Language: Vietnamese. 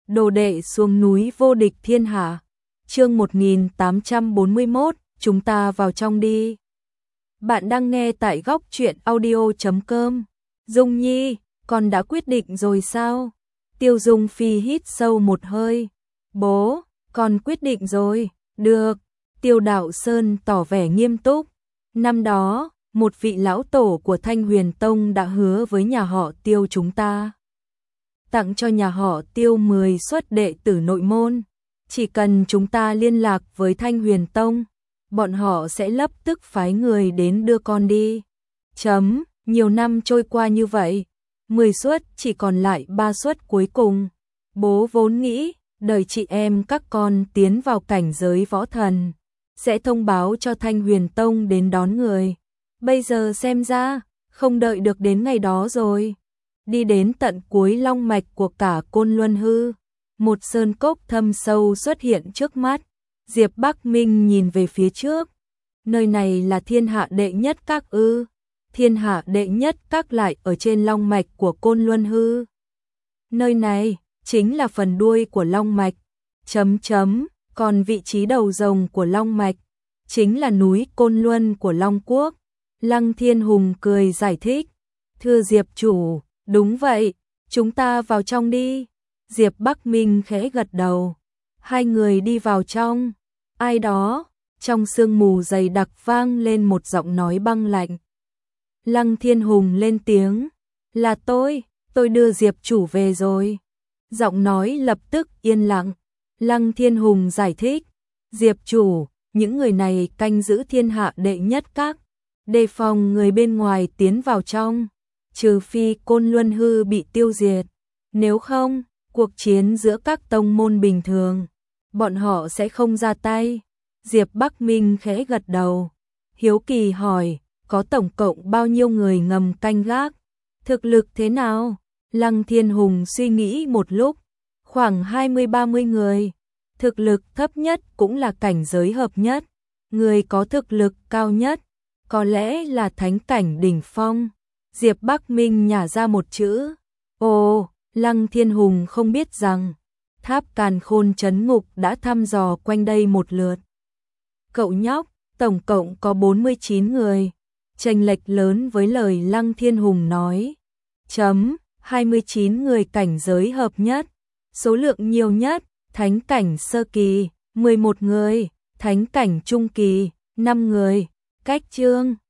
Đồ đệ xuống núi vô địch thiên hạ. Chương 1841, chúng ta vào trong đi. Bạn đang nghe tại góc truyện audio.com. Dung Nhi, con đã quyết định rồi sao? Tiêu Dung Phi hít sâu một hơi. Bố, con quyết định rồi. Được. Tiêu Đạo Sơn tỏ vẻ nghiêm túc. Năm đó, một vị lão tổ của Thanh Huyền Tông đã hứa với nhà họ Tiêu chúng ta tặng cho nhà họ Tiêu 10 suất đệ tử nội môn. Chỉ cần chúng ta liên lạc với Thanh Huyền Tông, bọn họ sẽ lập tức phái người đến đưa con đi. Nhiều năm trôi qua như vậy, 10 suất chỉ còn lại 3 suất cuối cùng. Bố vốn nghĩ, đợi chị em các con tiến vào cảnh giới võ thần, sẽ thông báo cho Thanh Huyền Tông đến đón người. Bây giờ xem ra, không đợi được đến ngày đó rồi. Đi đến tận cuối long mạch của cả Côn Luân Hư, một sơn cốc thâm sâu xuất hiện trước mắt. Diệp Bắc Minh nhìn về phía trước. Nơi này là thiên hạ đệ nhất các ư? Thiên hạ đệ nhất các lại ở trên long mạch của Côn Luân Hư. Nơi này chính là phần đuôi của long mạch. Còn vị trí đầu rồng của long mạch chính là núi Côn Luân của Long Quốc. Lăng Thiên Hùng cười giải thích. Thưa Diệp chủ, đúng vậy, chúng ta vào trong đi. Diệp Bắc Minh khẽ gật đầu. Hai người đi vào trong. Ai đó, trong sương mù dày đặc vang lên một giọng nói băng lạnh. Lăng Thiên Hùng lên tiếng. Là tôi đưa Diệp chủ về rồi. Giọng nói lập tức yên lặng. Lăng Thiên Hùng giải thích. Diệp chủ, những người này canh giữ thiên hạ đệ nhất các, đề phòng người bên ngoài tiến vào trong, trừ phi Côn Luân Hư bị tiêu diệt. Nếu không, cuộc chiến giữa các tông môn bình thường, bọn họ sẽ không ra tay. Diệp Bắc Minh khẽ gật đầu. Hiếu kỳ hỏi, có tổng cộng bao nhiêu người ngầm canh gác? Thực lực thế nào? Lăng Thiên Hùng suy nghĩ một lúc. Khoảng 20-30 người. Thực lực thấp nhất cũng là cảnh giới hợp nhất. Người có thực lực cao nhất có lẽ là thánh cảnh đỉnh phong. Diệp Bắc Minh nhả ra một chữ. Ồ, Lăng Thiên Hùng không biết rằng Tháp Càn Khôn trấn ngục đã thăm dò quanh đây một lượt. Cậu nhóc, tổng cộng có 49 người. Chênh lệch lớn với lời Lăng Thiên Hùng nói. 29 người cảnh giới hợp nhất. Số lượng nhiều nhất, thánh cảnh sơ kỳ, 11 người, thánh cảnh trung kỳ, 5 người. Cách chương